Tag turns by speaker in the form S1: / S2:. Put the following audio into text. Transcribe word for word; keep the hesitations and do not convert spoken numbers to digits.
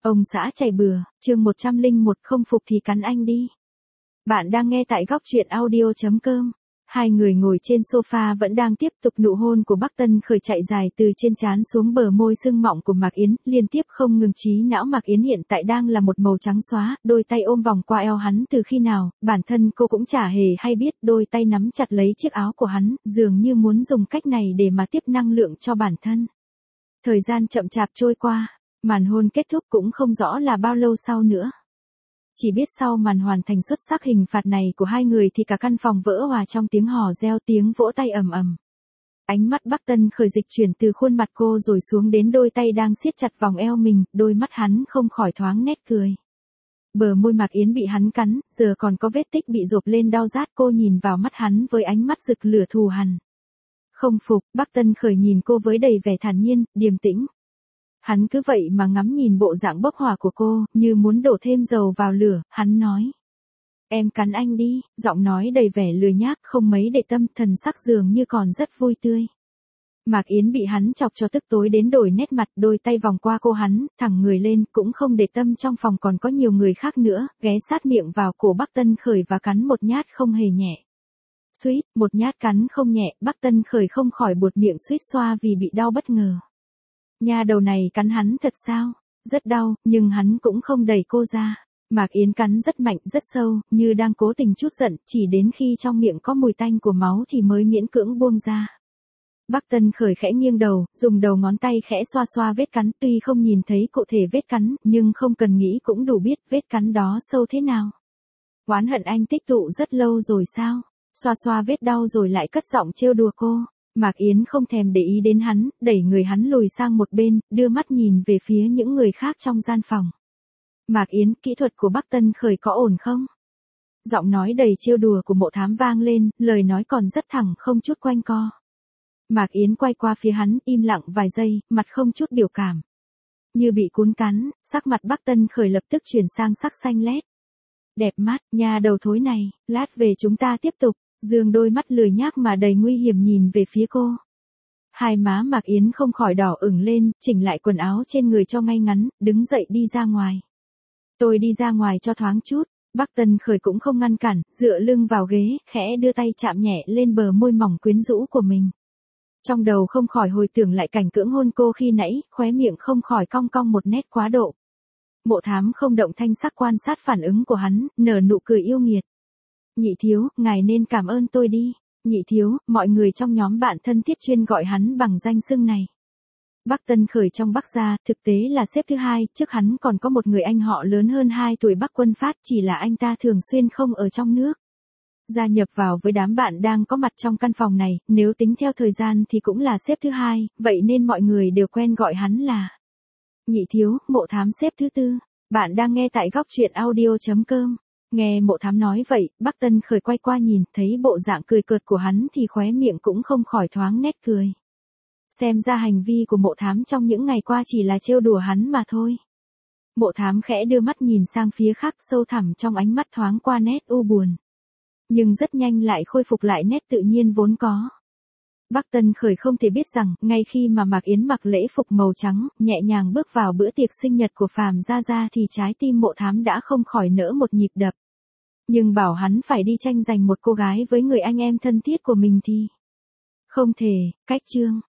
S1: Ông xã chảy bừa, chương một trăm lẻ một không phục thì cắn anh đi. Bạn đang nghe tại góc truyện audio chấm com. Hai người ngồi trên sofa vẫn đang tiếp tục nụ hôn của Bắc Tân Khởi chạy dài từ trên trán xuống bờ môi sưng mọng của Mạc Yến, liên tiếp không ngừng. Trí não Mạc Yến hiện tại đang là một màu trắng xóa, đôi tay ôm vòng qua eo hắn từ khi nào, bản thân cô cũng chả hề hay biết, đôi tay nắm chặt lấy chiếc áo của hắn, dường như muốn dùng cách này để mà tiếp năng lượng cho bản thân. Thời gian chậm chạp trôi qua, màn hôn kết thúc cũng không rõ là bao lâu sau nữa. Chỉ biết sau màn hoàn thành xuất sắc hình phạt này của hai người thì cả căn phòng vỡ hòa trong tiếng hò reo, tiếng vỗ tay ầm ầm. Ánh mắt Bắc Tân Khởi dịch chuyển từ khuôn mặt cô rồi xuống đến đôi tay đang siết chặt vòng eo mình, đôi mắt hắn không khỏi thoáng nét cười. Bờ môi Mạc Yến bị hắn cắn, giờ còn có vết tích bị rộp lên đau rát, cô nhìn vào mắt hắn với ánh mắt rực lửa thù hằn. Không phục, Bắc Tân Khởi nhìn cô với đầy vẻ thản nhiên, điềm tĩnh. Hắn cứ vậy mà ngắm nhìn bộ dạng bốc hỏa của cô, như muốn đổ thêm dầu vào lửa, hắn nói. Em cắn anh đi, giọng nói đầy vẻ lười nhác, không mấy để tâm, thần sắc dường như còn rất vui tươi. Mạc Yến bị hắn chọc cho tức tối đến đổi nét mặt, đôi tay vòng qua cô hắn, thẳng người lên, cũng không để tâm trong phòng còn có nhiều người khác nữa, ghé sát miệng vào cổ Bắc Tân Khởi và cắn một nhát không hề nhẹ. Suýt, một nhát cắn không nhẹ, Bắc Tân Khởi không khỏi buột miệng suýt xoa vì bị đau bất ngờ. Nhà đầu này cắn hắn thật sao? Rất đau, nhưng hắn cũng không đẩy cô ra. Mạc Yến cắn rất mạnh, rất sâu, như đang cố tình trút giận, chỉ đến khi trong miệng có mùi tanh của máu thì mới miễn cưỡng buông ra. Bắc Tân Khởi khẽ nghiêng đầu, dùng đầu ngón tay khẽ xoa xoa vết cắn, tuy không nhìn thấy cụ thể vết cắn, nhưng không cần nghĩ cũng đủ biết vết cắn đó sâu thế nào. Oán hận anh tích tụ rất lâu rồi sao? Xoa xoa vết đau rồi lại cất giọng trêu đùa cô. Mạc Yến không thèm để ý đến hắn, đẩy người hắn lùi sang một bên, đưa mắt nhìn về phía những người khác trong gian phòng. Mạc Yến, kỹ thuật của Bắc Tân Khởi có ổn không? Giọng nói đầy trêu đùa của Mộ Thám vang lên, lời nói còn rất thẳng, không chút quanh co. Mạc Yến quay qua phía hắn, im lặng vài giây, mặt không chút biểu cảm. Như bị cuốn cắn, sắc mặt Bắc Tân Khởi lập tức chuyển sang sắc xanh lét. Đẹp mắt, nhà đầu thối này, lát về chúng ta tiếp tục. Dương đôi mắt lười nhác mà đầy nguy hiểm nhìn về phía cô. Hai má Mạc Yến không khỏi đỏ ửng lên, chỉnh lại quần áo trên người cho ngay ngắn, đứng dậy đi ra ngoài. Tôi đi ra ngoài cho thoáng chút. Bắc Tân Khởi cũng không ngăn cản, dựa lưng vào ghế, khẽ đưa tay chạm nhẹ lên bờ môi mỏng quyến rũ của mình. Trong đầu không khỏi hồi tưởng lại cảnh cưỡng hôn cô khi nãy, khóe miệng không khỏi cong cong một nét quá độ. Mộ Thám không động thanh sắc quan sát phản ứng của hắn, nở nụ cười yêu nghiệt. Nhị thiếu, ngài nên cảm ơn tôi đi. Nhị thiếu, mọi người trong nhóm bạn thân thiết chuyên gọi hắn bằng danh xưng này. Bắc Tân Khởi trong Bắc gia, thực tế là xếp thứ hai, trước hắn còn có một người anh họ lớn hơn hai tuổi Bắc Quân Phát, chỉ là anh ta thường xuyên không ở trong nước. Gia nhập vào với đám bạn đang có mặt trong căn phòng này, nếu tính theo thời gian thì cũng là xếp thứ hai, vậy nên mọi người đều quen gọi hắn là Nhị thiếu, Mộ Thám xếp thứ tư. Bạn đang nghe tại góc truyện audio chấm com. Nghe Mộ Thám nói vậy, Bắc Tân Khởi quay qua nhìn, thấy bộ dạng cười cợt của hắn thì khóe miệng cũng không khỏi thoáng nét cười. Xem ra hành vi của Mộ Thám trong những ngày qua chỉ là trêu đùa hắn mà thôi. Mộ Thám khẽ đưa mắt nhìn sang phía khác, sâu thẳm trong ánh mắt thoáng qua nét u buồn. Nhưng rất nhanh lại khôi phục lại nét tự nhiên vốn có. Bắc Tân Khởi không thể biết rằng, ngay khi mà Mạc Yến mặc lễ phục màu trắng, nhẹ nhàng bước vào bữa tiệc sinh nhật của Phàm Gia Gia thì trái tim Mộ Thám đã không khỏi nỡ một nhịp đập. Nhưng bảo hắn phải đi tranh giành một cô gái với người anh em thân thiết của mình thì không thể. Cách chương